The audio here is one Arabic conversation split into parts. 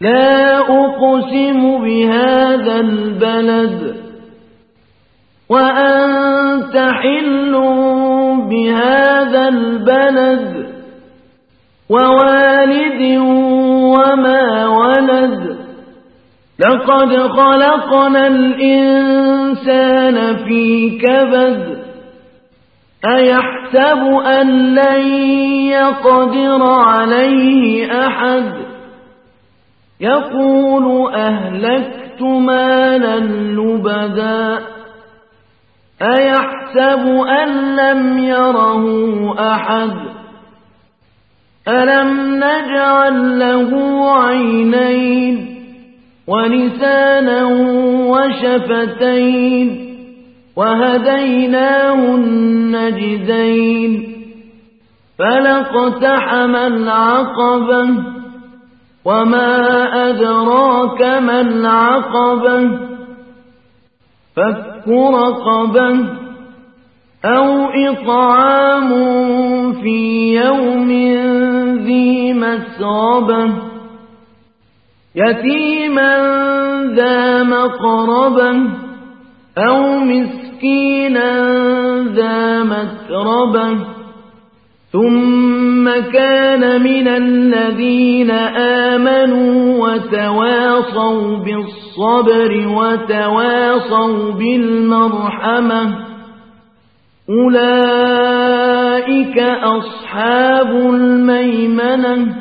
لا أقسم بهذا البلد وأنت حل بهذا البلد ووالد وما ولد لقد خلقنا الإنسان في كبد أيحسب أن لن يقدر عليه أحد يقول أهلكت مالا لبدا أيحسب أن لم يره أحد ألم نجعل له عينين ولسانا وشفتين وهديناه النجدين فلاقتحم العقبة وما أدراك ما العقبة فك رقبة أو إطعام في يوم ذي مسغبة يتيما ذا مقربة أو مسكينا ذا متربة ثم كان من الذين آمنوا وتواصوا بالصبر وتواصوا بالمرحمة أولئك أصحاب الميمنة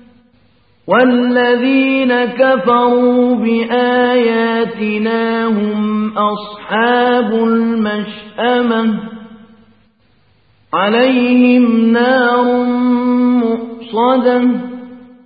والذين كفروا بآياتنا هم أصحاب المشأمة عليهم نار مؤصدة